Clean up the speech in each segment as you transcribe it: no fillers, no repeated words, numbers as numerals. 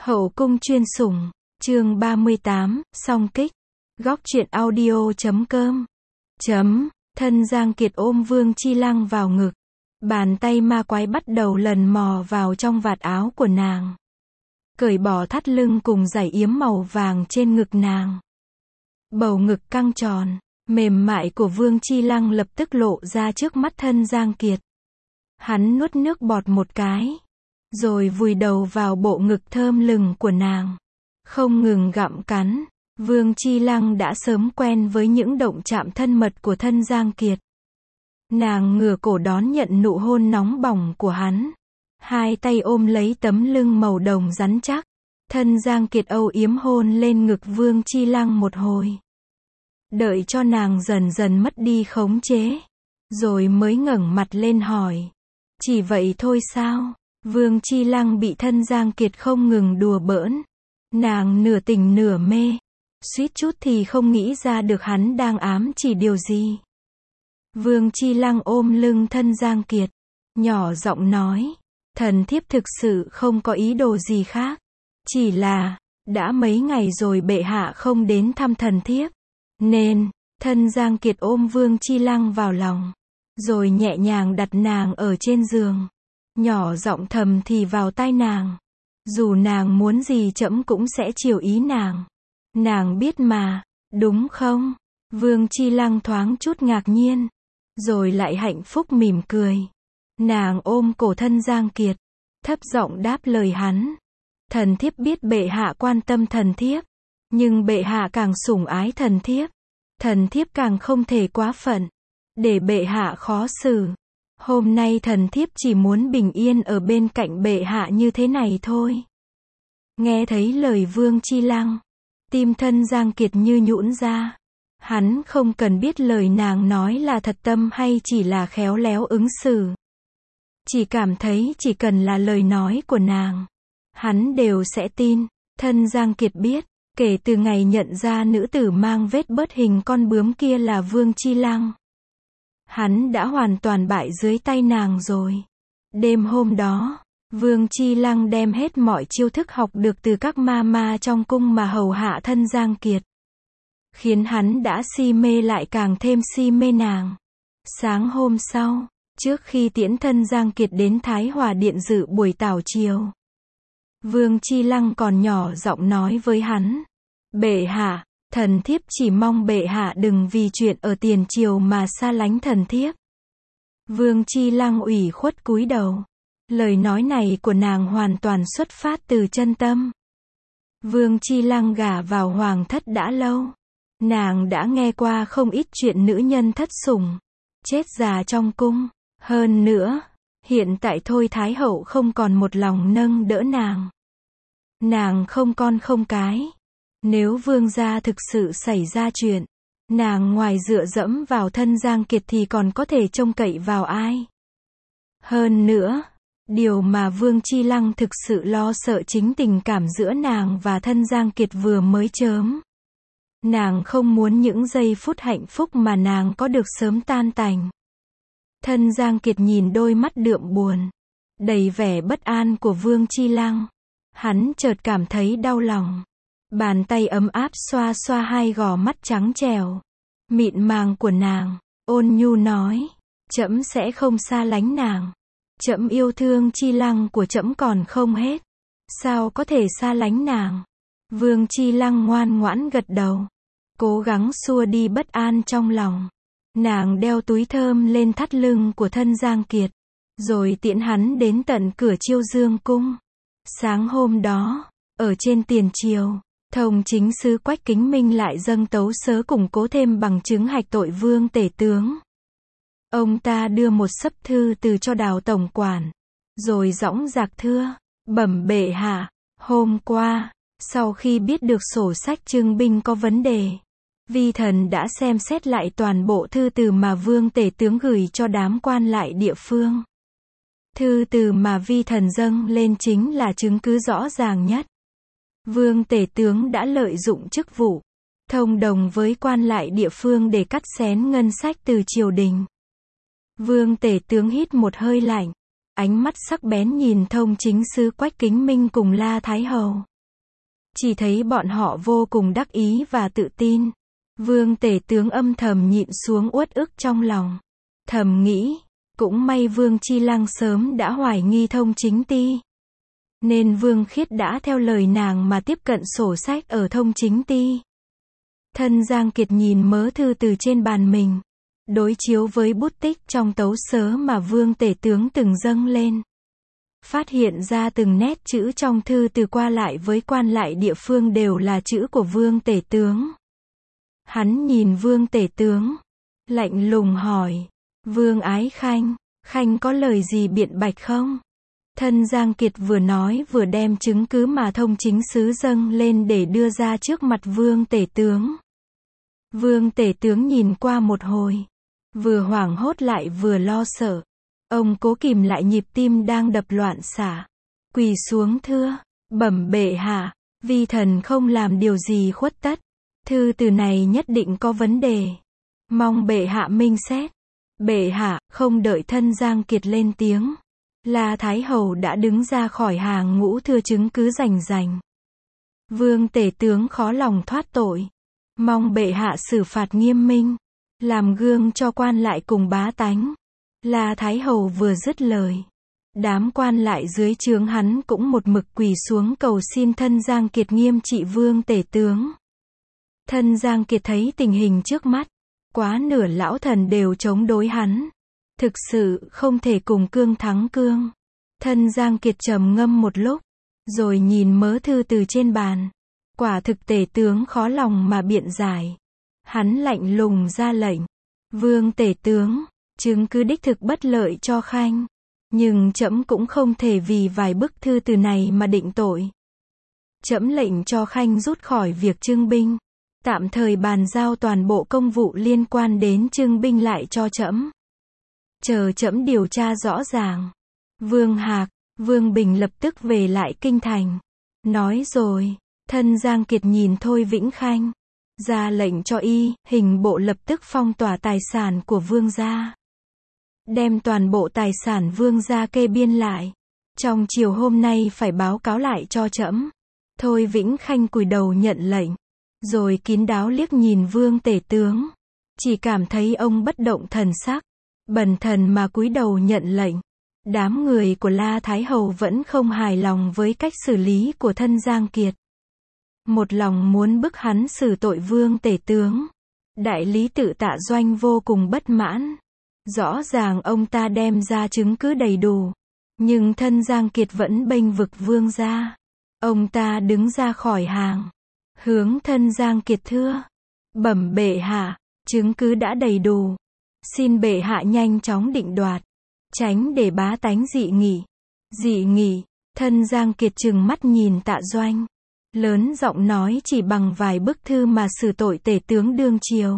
Hậu cung chuyên sủng, chương 38, song kích. Góc truyện audio.com. Thân Giang Kiệt ôm Vương Chi Lăng vào ngực. Bàn tay ma quái bắt đầu lần mò vào trong vạt áo của nàng. Cởi bỏ thắt lưng cùng dải yếm màu vàng trên ngực nàng. Bầu ngực căng tròn, mềm mại của Vương Chi Lăng lập tức lộ ra trước mắt thân Giang Kiệt. Hắn nuốt nước bọt một cái, rồi vùi đầu vào bộ ngực thơm lừng của nàng. Không ngừng gặm cắn, Vương Chi Lăng đã sớm quen với những động chạm thân mật của thân Giang Kiệt. Nàng ngửa cổ đón nhận nụ hôn nóng bỏng của hắn. Hai tay ôm lấy tấm lưng màu đồng rắn chắc. Thân Giang Kiệt âu yếm hôn lên ngực Vương Chi Lăng một hồi. Đợi cho nàng dần dần mất đi khống chế, rồi mới ngẩng mặt lên hỏi. Chỉ vậy thôi sao? Vương Chi Lăng bị thân Giang Kiệt không ngừng đùa bỡn. Nàng nửa tỉnh nửa mê, suýt chút thì không nghĩ ra được hắn đang ám chỉ điều gì. Vương Chi Lăng ôm lưng thân Giang Kiệt, nhỏ giọng nói, thần thiếp thực sự không có ý đồ gì khác. Chỉ là, đã mấy ngày rồi bệ hạ không đến thăm thần thiếp. Nên, thân Giang Kiệt ôm Vương Chi Lăng vào lòng, rồi nhẹ nhàng đặt nàng ở trên giường. Nhỏ giọng thầm thì vào tai nàng. Dù nàng muốn gì trẫm cũng sẽ chiều ý nàng. Nàng biết mà, đúng không? Vương Chi Lăng thoáng chút ngạc nhiên, rồi lại hạnh phúc mỉm cười. Nàng ôm cổ thân Giang Kiệt, thấp giọng đáp lời hắn. Thần thiếp biết bệ hạ quan tâm thần thiếp, nhưng bệ hạ càng sủng ái thần thiếp càng không thể quá phận, để bệ hạ khó xử. Hôm nay thần thiếp chỉ muốn bình yên ở bên cạnh bệ hạ như thế này thôi. Nghe thấy lời Vương Chi Lăng, tim thân Giang Kiệt như nhũn ra. Hắn không cần biết lời nàng nói là thật tâm hay chỉ là khéo léo ứng xử. Chỉ cảm thấy chỉ cần là lời nói của nàng, hắn đều sẽ tin. Thân Giang Kiệt biết, kể từ ngày nhận ra nữ tử mang vết bớt hình con bướm kia là Vương Chi Lăng, hắn đã hoàn toàn bại dưới tay nàng rồi. Đêm hôm đó, Vương Chi Lăng đem hết mọi chiêu thức học được từ các ma trong cung mà hầu hạ thân Giang Kiệt, khiến hắn đã si mê lại càng thêm si mê nàng. Sáng hôm sau, trước khi tiễn thân Giang Kiệt đến Thái Hòa Điện dự buổi tảo chiều, Vương Chi Lăng còn nhỏ giọng nói với hắn. Bệ hạ, thần thiếp chỉ mong bệ hạ đừng vì chuyện ở tiền triều mà xa lánh thần thiếp. Vương Chi Lăng ủy khuất cúi đầu. Lời nói này của nàng hoàn toàn xuất phát từ chân tâm. Vương Chi Lăng gả vào hoàng thất đã lâu. Nàng đã nghe qua không ít chuyện nữ nhân thất sủng, chết già trong cung. Hơn nữa, hiện tại Thôi Thái Hậu không còn một lòng nâng đỡ nàng. Nàng không con không cái. Nếu vương gia thực sự xảy ra chuyện, nàng ngoài dựa dẫm vào thân Giang Kiệt thì còn có thể trông cậy vào ai? Hơn nữa, điều mà Vương Chi Lăng thực sự lo sợ chính tình cảm giữa nàng và thân Giang Kiệt vừa mới chớm. Nàng không muốn những giây phút hạnh phúc mà nàng có được sớm tan tành. Thân Giang Kiệt nhìn đôi mắt đượm buồn, đầy vẻ bất an của Vương Chi Lăng. Hắn chợt cảm thấy đau lòng. Bàn tay ấm áp xoa xoa hai gò mắt trắng trẻo, mịn màng của nàng, ôn nhu nói, trẫm sẽ không xa lánh nàng. Trẫm yêu thương Chi Lăng của trẫm còn không hết. Sao có thể xa lánh nàng? Vương Chi Lăng ngoan ngoãn gật đầu, cố gắng xua đi bất an trong lòng. Nàng đeo túi thơm lên thắt lưng của thân Giang Kiệt, rồi tiễn hắn đến tận cửa Chiêu Dương cung. Sáng hôm đó, ở trên tiền triều, Thông chính sứ Quách Kính Minh lại dâng tấu sớ củng cố thêm bằng chứng hạch tội Vương tể tướng. Ông ta đưa một xấp thư từ cho Đào tổng quản, rồi dõng dạc thưa, bẩm bệ hạ, hôm qua, sau khi biết được sổ sách trưng binh có vấn đề, vi thần đã xem xét lại toàn bộ thư từ mà Vương tể tướng gửi cho đám quan lại địa phương. Thư từ mà vi thần dâng lên chính là chứng cứ rõ ràng nhất. Vương tể tướng đã lợi dụng chức vụ, thông đồng với quan lại địa phương để cắt xén ngân sách từ triều đình. Vương tể tướng hít một hơi lạnh, ánh mắt sắc bén nhìn Thông chính sứ Quách Kính Minh cùng La Thái Hầu. Chỉ thấy bọn họ vô cùng đắc ý và tự tin. Vương tể tướng âm thầm nhịn xuống uất ức trong lòng. Thầm nghĩ, cũng may Vương Chi Lăng sớm đã hoài nghi Thông Chính Ti. Nên Vương Khiết đã theo lời nàng mà tiếp cận sổ sách ở Thông Chính Ti. Thân Giang Kiệt nhìn mớ thư từ trên bàn mình. Đối chiếu với bút tích trong tấu sớ mà Vương tể tướng từng dâng lên. Phát hiện ra từng nét chữ trong thư từ qua lại với quan lại địa phương đều là chữ của Vương tể tướng. Hắn nhìn Vương tể tướng, lạnh lùng hỏi, Vương Ái Khanh, Khanh có lời gì biện bạch không? Thân Giang Kiệt vừa nói vừa đem chứng cứ mà Thông Chính sứ dâng lên để đưa ra trước mặt Vương tể tướng. Vương tể tướng nhìn qua một hồi, vừa hoảng hốt lại vừa lo sợ. Ông cố kìm lại nhịp tim đang đập loạn xạ, quỳ xuống thưa, bẩm bệ hạ, vi thần không làm điều gì khuất tất. Thư từ này nhất định có vấn đề. Mong bệ hạ minh xét. Bệ hạ, không đợi Thân Giang Kiệt lên tiếng. La Thái Hầu đã đứng ra khỏi hàng ngũ thưa chứng cứ rành rành. Vương tể tướng khó lòng thoát tội. Mong bệ hạ xử phạt nghiêm minh. Làm gương cho quan lại cùng bá tánh. La Thái Hầu vừa dứt lời. Đám quan lại dưới trướng hắn cũng một mực quỳ xuống cầu xin Thân Giang Kiệt nghiêm trị Vương tể tướng. Thân Giang Kiệt thấy tình hình trước mắt, quá nửa lão thần đều chống đối hắn. Thực sự không thể cùng cương thắng cương. Thân Giang Kiệt trầm ngâm một lúc, rồi nhìn mớ thư từ trên bàn. Quả thực tể tướng khó lòng mà biện giải. Hắn lạnh lùng ra lệnh. Vương tể tướng, chứng cứ đích thực bất lợi cho Khanh. Nhưng trẫm cũng không thể vì vài bức thư từ này mà định tội. Trẫm lệnh cho Khanh rút khỏi việc trưng binh. Tạm thời bàn giao toàn bộ công vụ liên quan đến trưng binh lại cho trẫm. Chờ trẫm điều tra rõ ràng. Vương Hạc, Vương Bình lập tức về lại kinh thành. Nói rồi, Thân Giang Kiệt nhìn Thôi Vĩnh Khanh. Ra lệnh cho hình bộ lập tức phong tỏa tài sản của Vương gia. Đem toàn bộ tài sản Vương gia kê biên lại. Trong chiều hôm nay phải báo cáo lại cho trẫm. Thôi Vĩnh Khanh cúi đầu nhận lệnh. Rồi kín đáo liếc nhìn Vương tể tướng. Chỉ cảm thấy ông bất động thần sắc. Bần thần mà cúi đầu nhận lệnh. Đám người của La Thái Hầu vẫn không hài lòng với cách xử lý của Thân Giang Kiệt. Một lòng muốn bức hắn xử tội Vương tể tướng. Đại lý tự Tạ Doanh vô cùng bất mãn. Rõ ràng ông ta đem ra chứng cứ đầy đủ. Nhưng Thân Giang Kiệt vẫn bênh vực Vương gia. Ông ta đứng ra khỏi hàng. Hướng Thân Giang Kiệt thưa. Bẩm bệ hạ, chứng cứ đã đầy đủ. Xin bệ hạ nhanh chóng định đoạt. Tránh để bá tánh dị nghị. Dị nghị, Thân Giang Kiệt trừng mắt nhìn Tạ Doanh. Lớn giọng nói chỉ bằng vài bức thư mà xử tội tể tướng đương triều.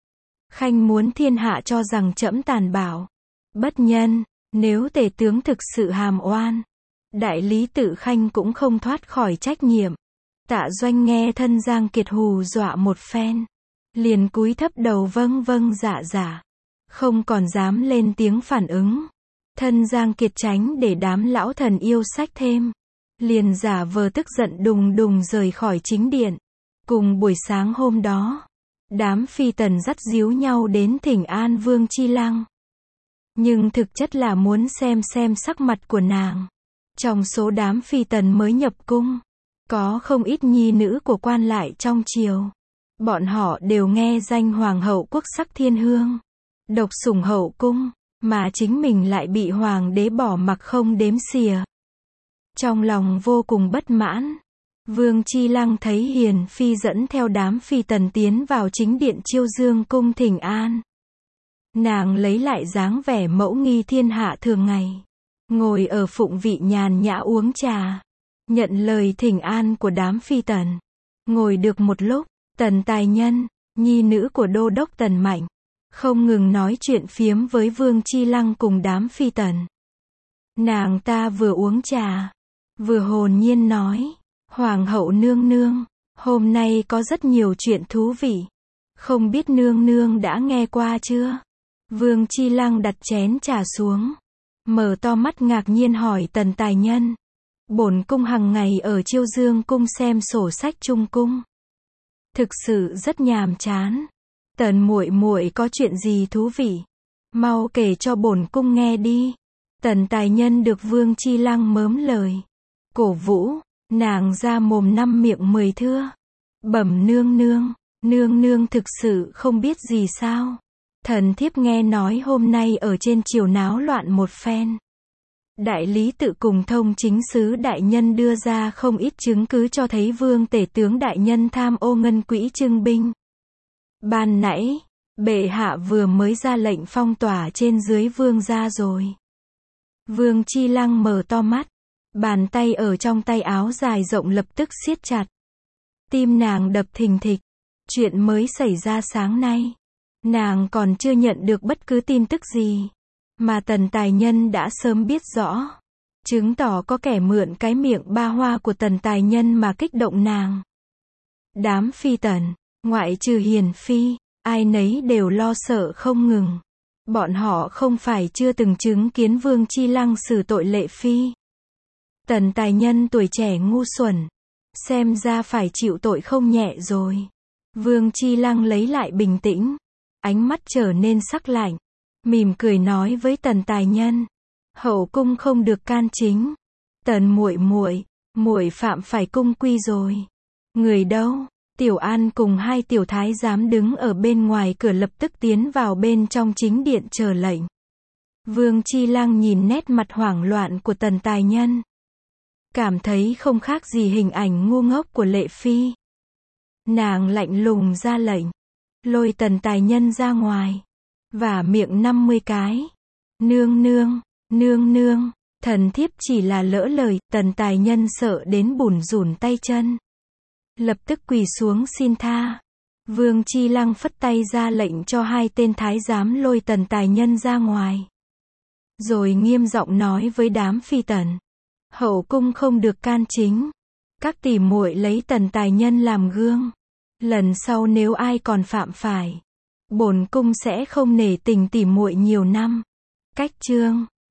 Khanh muốn thiên hạ cho rằng trẫm tàn bạo. Bất nhân, nếu tể tướng thực sự hàm oan. Đại lý tự Khanh cũng không thoát khỏi trách nhiệm. Tạ Doanh nghe Thân Giang Kiệt hù dọa một phen. Liền cúi thấp đầu vâng vâng dạ dạ. Không còn dám lên tiếng phản ứng. Thân Giang Kiệt tránh để đám lão thần yêu sách thêm. Liền giả vờ tức giận đùng đùng rời khỏi chính điện. Cùng buổi sáng hôm đó, đám phi tần dắt díu nhau đến thỉnh an Vương Chi Lăng. Nhưng thực chất là muốn xem sắc mặt của nàng. Trong số đám phi tần mới nhập cung, có không ít nhi nữ của quan lại trong triều. Bọn họ đều nghe danh Hoàng hậu quốc sắc thiên hương. Độc sủng hậu cung, mà chính mình lại bị Hoàng đế bỏ mặc không đếm xỉa. Trong lòng vô cùng bất mãn. Vương Chi Lăng thấy Hiền Phi dẫn theo đám phi tần tiến vào chính điện Chiêu Dương cung thỉnh an. Nàng lấy lại dáng vẻ mẫu nghi thiên hạ thường ngày. Ngồi ở phụng vị nhàn nhã uống trà. Nhận lời thỉnh an của đám phi tần. Ngồi được một lúc, Tần Tài Nhân, nhi nữ của đô đốc Tần Mạnh, không ngừng nói chuyện phiếm với Vương Chi Lăng cùng đám phi tần. Nàng ta vừa uống trà, vừa hồn nhiên nói, Hoàng hậu nương nương, hôm nay có rất nhiều chuyện thú vị. Không biết nương nương đã nghe qua chưa? Vương Chi Lăng đặt chén trà xuống, mở to mắt ngạc nhiên hỏi Tần Tài Nhân. Bổn cung hằng ngày ở Chiêu Dương cung xem sổ sách trung cung. Thực sự rất nhàm chán. Tần muội muội có chuyện gì thú vị? Mau kể cho bổn cung nghe đi. Tần Tài Nhân được Vương Chi Lăng mớm lời. Cổ vũ, nàng ra mồm năm miệng 10 thưa. Bẩm nương nương, nương nương thực sự không biết gì sao? Thần thiếp nghe nói hôm nay ở trên triều náo loạn một phen. Đại lý tự cùng thông chính sứ đại nhân đưa ra không ít chứng cứ cho thấy vương tể tướng đại nhân tham ô ngân quỹ trưng binh. Ban nãy, bệ hạ vừa mới ra lệnh phong tỏa trên dưới vương gia rồi. Vương Chi Lăng mở to mắt, bàn tay ở trong tay áo dài rộng lập tức siết chặt. Tim nàng đập thình thịch. Chuyện mới xảy ra sáng nay. Nàng còn chưa nhận được bất cứ tin tức gì. Mà Tần Tài Nhân đã sớm biết rõ. Chứng tỏ có kẻ mượn cái miệng ba hoa của Tần Tài Nhân mà kích động nàng. Đám phi tần, ngoại trừ Hiền Phi, ai nấy đều lo sợ không ngừng. Bọn họ không phải chưa từng chứng kiến Vương Chi Lăng xử tội Lệ Phi. Tần Tài Nhân tuổi trẻ ngu xuẩn. Xem ra phải chịu tội không nhẹ rồi. Vương Chi Lăng lấy lại bình tĩnh. Ánh mắt trở nên sắc lạnh. Mỉm cười nói với Tần Tài Nhân. Hậu cung không được can chính. Tần muội muội, muội phạm phải cung quy rồi. Người đâu? Tiểu An cùng hai tiểu thái giám đứng ở bên ngoài cửa lập tức tiến vào bên trong chính điện chờ lệnh. Vương Chi Lăng nhìn nét mặt hoảng loạn của Tần Tài Nhân. Cảm thấy không khác gì hình ảnh ngu ngốc của Lệ Phi. Nàng lạnh lùng ra lệnh. Lôi Tần Tài Nhân ra ngoài. Vả miệng 50 cái. Nương nương, nương nương, thần thiếp chỉ là lỡ lời. Tần Tài Nhân sợ đến bủn rủn tay chân. Lập tức quỳ xuống xin tha. Vương Chi Lăng phất tay ra lệnh cho hai tên thái giám lôi Tần Tài Nhân ra ngoài. Rồi nghiêm giọng nói với đám phi tần. Hậu cung không được can chính. Các tỷ muội lấy Tần Tài Nhân làm gương. Lần sau nếu ai còn phạm phải, bổn cung sẽ không nể tình tỷ muội nhiều năm. Cách chương